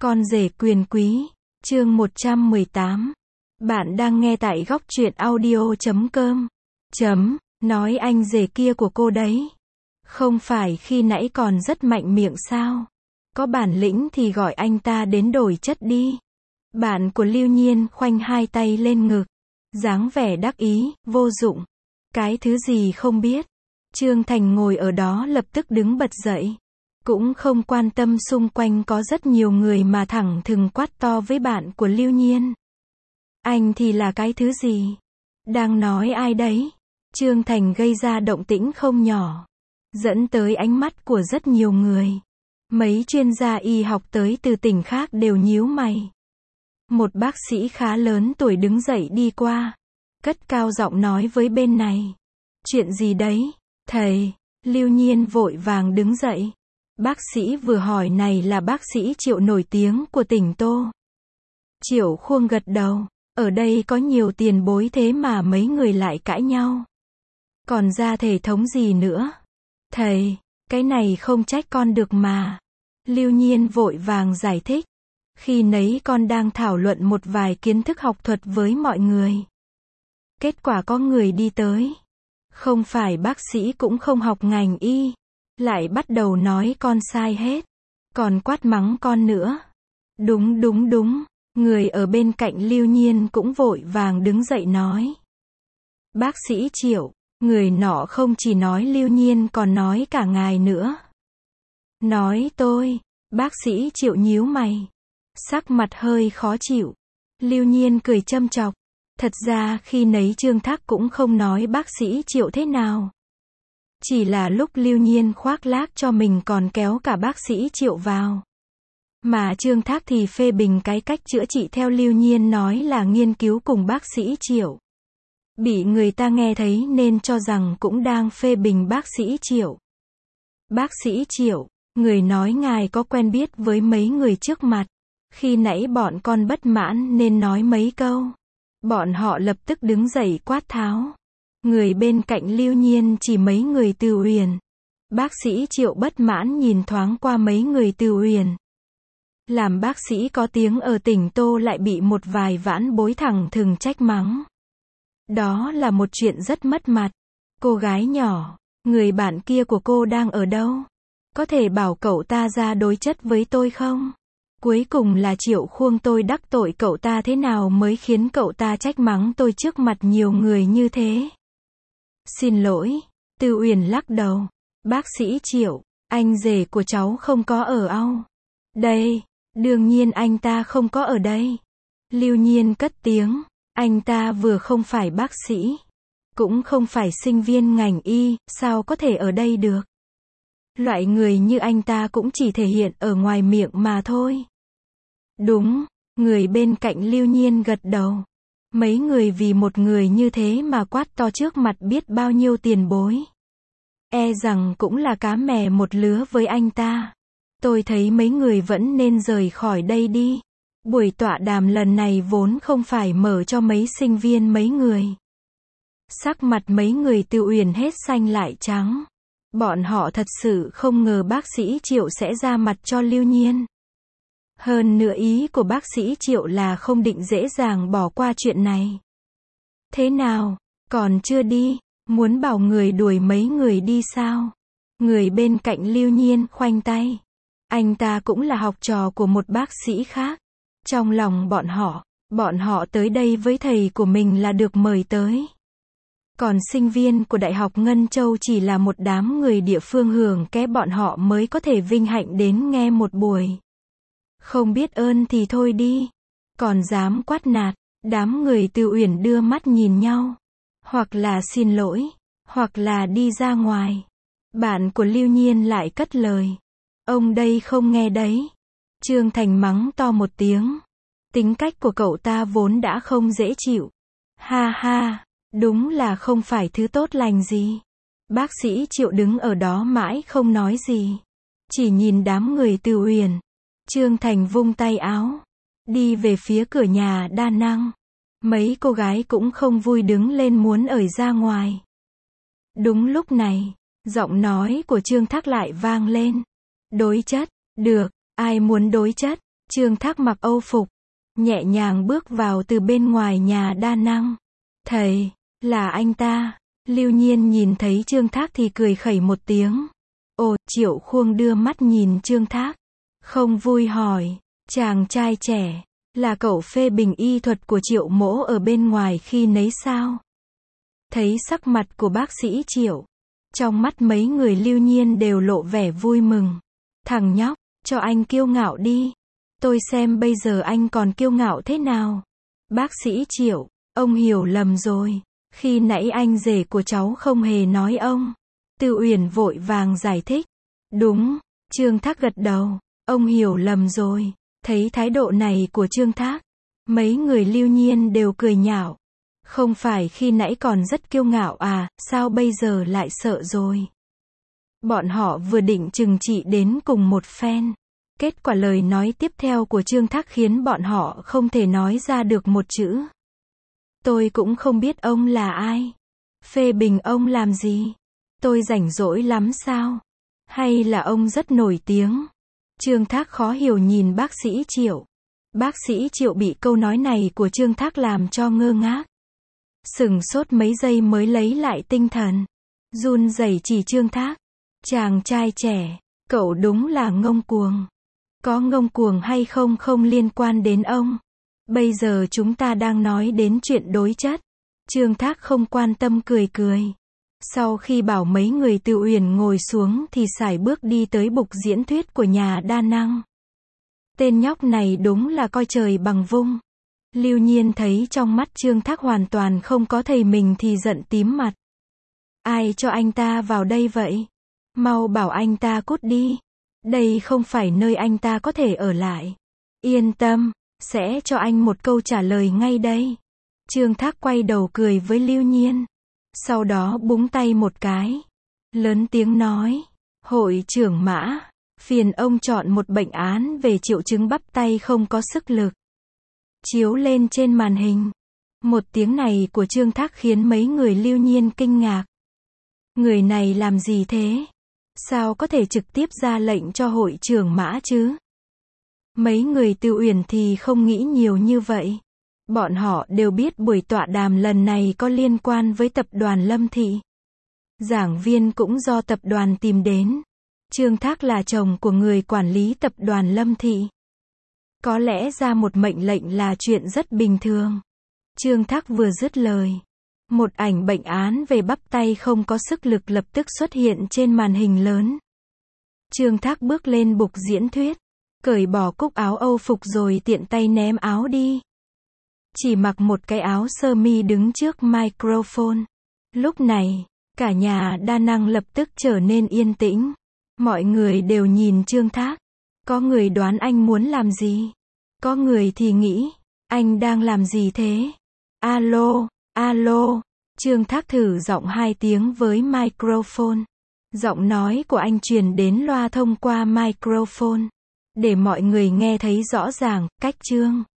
Con rể quyền quý, chương 118. Bạn đang nghe tại góc truyện audio.com. Nói anh rể kia của cô đấy. Không phải khi nãy còn rất mạnh miệng sao? Có bản lĩnh thì gọi anh ta đến đổi chất đi. Bạn của Lưu Nhiên khoanh hai tay lên ngực. Dáng vẻ đắc ý, vô dụng. Cái thứ gì không biết. Trương Thành ngồi ở đó lập tức đứng bật dậy. Cũng không quan tâm xung quanh có rất nhiều người mà thẳng thừng quát to với bạn của Lưu Nhiên. Anh thì là cái thứ gì? Đang nói ai đấy? Trương Thành gây ra động tĩnh không nhỏ. Dẫn tới ánh mắt của rất nhiều người. Mấy chuyên gia y học tới từ tỉnh khác đều nhíu mày. Một bác sĩ khá lớn tuổi đứng dậy đi qua. Cất cao giọng nói với bên này. Chuyện gì đấy? Thầy, Lưu Nhiên vội vàng đứng dậy. Bác sĩ vừa hỏi này là bác sĩ Triệu nổi tiếng của tỉnh Tô. Triệu Khuông gật đầu. Ở đây có nhiều tiền bối thế mà mấy người lại cãi nhau. Còn ra thể thống gì nữa? Thầy, cái này không trách con được mà. Lưu Nhiên vội vàng giải thích. Khi nấy con đang thảo luận một vài kiến thức học thuật với mọi người. Kết quả có người đi tới. Không phải bác sĩ cũng không học ngành y. Lại bắt đầu nói con sai hết. Còn quát mắng con nữa. Đúng. Người ở bên cạnh Lưu Nhiên cũng vội vàng đứng dậy nói. Bác sĩ Triệu, người nọ không chỉ nói Lưu Nhiên còn nói cả ngài nữa. Nói tôi, bác sĩ Triệu nhíu mày. Sắc mặt hơi khó chịu. Lưu Nhiên cười châm chọc. Thật ra khi nấy Trương Thác cũng không nói bác sĩ Triệu thế nào. Chỉ là lúc Lưu Nhiên khoác lác cho mình còn kéo cả bác sĩ Triệu vào. Mà Trương Thác thì phê bình cái cách chữa trị theo Lưu Nhiên nói là nghiên cứu cùng bác sĩ Triệu. Bị người ta nghe thấy nên cho rằng cũng đang phê bình bác sĩ Triệu. Bác sĩ Triệu, người nói ngài có quen biết với mấy người trước mặt. Khi nãy bọn con bất mãn nên nói mấy câu. Bọn họ lập tức đứng dậy quát tháo. Người bên cạnh Lưu Nhiên chỉ mấy người Từ Uyển. Bác sĩ Triệu bất mãn nhìn thoáng qua mấy người Từ Uyển. Làm bác sĩ có tiếng ở tỉnh Tô lại bị một vài vãn bối thẳng thừng trách mắng. Đó là một chuyện rất mất mặt. Cô gái nhỏ, người bạn kia của cô đang ở đâu? Có thể bảo cậu ta ra đối chất với tôi không? Cuối cùng là Triệu Khuông tôi đắc tội cậu ta thế nào mới khiến cậu ta trách mắng tôi trước mặt nhiều người như thế? Xin lỗi, Từ Uyển lắc đầu. Bác sĩ Triệu, anh rể của cháu không có ở đây. Đương nhiên anh ta không có ở đây. Lưu Nhiên cất tiếng. Anh ta vừa không phải bác sĩ, cũng không phải sinh viên ngành y, sao có thể ở đây được? Loại người như anh ta cũng chỉ thể hiện ở ngoài miệng mà thôi. Đúng, người bên cạnh Lưu Nhiên gật đầu. Mấy người vì một người như thế mà quát to trước mặt biết bao nhiêu tiền bối. E rằng cũng là cá mè một lứa với anh ta. Tôi thấy mấy người vẫn nên rời khỏi đây đi. Buổi tọa đàm lần này vốn không phải mở cho mấy sinh viên mấy người. Sắc mặt mấy người Từ Uyển hết xanh lại trắng. Bọn họ thật sự không ngờ bác sĩ Triệu sẽ ra mặt cho Lưu Nhiên. Hơn nữa ý của bác sĩ Triệu là không định dễ dàng bỏ qua chuyện này. Thế nào, còn chưa đi, muốn bảo người đuổi mấy người đi sao? Người bên cạnh Lưu Nhiên khoanh tay. Anh ta cũng là học trò của một bác sĩ khác. Trong lòng bọn họ tới đây với thầy của mình là được mời tới. Còn sinh viên của Đại học Ngân Châu chỉ là một đám người địa phương hưởng ké bọn họ mới có thể vinh hạnh đến nghe một buổi. Không biết ơn thì thôi đi. Còn dám quát nạt, đám người Từ Uyển đưa mắt nhìn nhau. Hoặc là xin lỗi, hoặc là đi ra ngoài. Bạn của Lưu Nhiên lại cất lời. Ông đây không nghe đấy. Trương Thành mắng to một tiếng. Tính cách của cậu ta vốn đã không dễ chịu. Ha, đúng là không phải thứ tốt lành gì. Bác sĩ Triệu đứng ở đó mãi không nói gì. Chỉ nhìn đám người Từ Uyển. Trương Thành vung tay áo. Đi về phía cửa nhà đa năng. Mấy cô gái cũng không vui đứng lên muốn ởi ra ngoài. Đúng lúc này, giọng nói của Trương Thác lại vang lên. Đối chất, được, ai muốn đối chất? Trương Thác mặc Âu phục, nhẹ nhàng bước vào từ bên ngoài nhà đa năng. Thầy, là anh ta. Lưu Nhiên nhìn thấy Trương Thác thì cười khẩy một tiếng. Ồ, Triệu Khuông đưa mắt nhìn Trương Thác. Không vui hỏi, chàng trai trẻ, là cậu phê bình y thuật của Triệu mỗ ở bên ngoài khi nấy sao? Thấy sắc mặt của bác sĩ Triệu, trong mắt mấy người Lưu Nhiên đều lộ vẻ vui mừng. Thằng nhóc, cho anh kiêu ngạo đi. Tôi xem bây giờ anh còn kiêu ngạo thế nào. Bác sĩ Triệu, ông hiểu lầm rồi. Khi nãy anh rể của cháu không hề nói ông. Tư Uyển vội vàng giải thích. Đúng, Trương Thác gật đầu. Ông hiểu lầm rồi. Thấy thái độ này của Trương Thác, mấy người Lưu Nhiên đều cười nhạo. Không phải khi nãy còn rất kiêu ngạo à, sao bây giờ lại sợ rồi? Bọn họ vừa định trừng trị đến cùng một phen. Kết quả lời nói tiếp theo của Trương Thác khiến bọn họ không thể nói ra được một chữ. Tôi cũng không biết ông là ai. Phê bình ông làm gì? Tôi rảnh rỗi lắm sao? Hay là ông rất nổi tiếng? Trương Thác khó hiểu nhìn bác sĩ Triệu. Bác sĩ Triệu bị câu nói này của Trương Thác làm cho ngơ ngác. Sửng sốt mấy giây mới lấy lại tinh thần. Run rẩy chỉ Trương Thác. Chàng trai trẻ, cậu đúng là ngông cuồng. Có ngông cuồng hay không không liên quan đến ông. Bây giờ chúng ta đang nói đến chuyện đối chất. Trương Thác không quan tâm cười cười. Sau khi bảo mấy người Tư Uyển ngồi xuống thì sải bước đi tới bục diễn thuyết của nhà đa năng. Tên nhóc này đúng là coi trời bằng vung. Lưu Nhiên thấy trong mắt Trương Thác hoàn toàn không có thầy mình thì giận tím mặt. Ai cho anh ta vào đây vậy? Mau bảo anh ta cút đi. Đây không phải nơi anh ta có thể ở lại. Yên tâm, sẽ cho anh một câu trả lời ngay đây. Trương Thác quay đầu cười với Lưu Nhiên. Sau đó búng tay một cái. Lớn tiếng nói. Hội trưởng Mã, phiền ông chọn một bệnh án về triệu chứng bắp tay không có sức lực. Chiếu lên trên màn hình. Một tiếng này của Trương Thác khiến mấy người Lưu Nhiên kinh ngạc. Người này làm gì thế? Sao có thể trực tiếp ra lệnh cho hội trưởng Mã chứ? Mấy người Tư Uyển thì không nghĩ nhiều như vậy. Bọn họ đều biết buổi tọa đàm lần này có liên quan với tập đoàn Lâm Thị. Giảng viên cũng do tập đoàn tìm đến. Trương Thác là chồng của người quản lý tập đoàn Lâm Thị. Có lẽ ra một mệnh lệnh là chuyện rất bình thường. Trương Thác vừa dứt lời. Một ảnh bệnh án về bắp tay không có sức lực lập tức xuất hiện trên màn hình lớn. Trương Thác bước lên bục diễn thuyết. Cởi bỏ cúc áo Âu phục rồi tiện tay ném áo đi. Chỉ mặc một cái áo sơ mi đứng trước microphone. Lúc này, cả nhà đa năng lập tức trở nên yên tĩnh. Mọi người đều nhìn Trương Thác. Có người đoán anh muốn làm gì. Có người thì nghĩ, anh đang làm gì thế? Alo, alo. Trương Thác thử giọng 2 tiếng với microphone. Giọng nói của anh truyền đến loa thông qua microphone. Để mọi người nghe thấy rõ ràng, cách Trương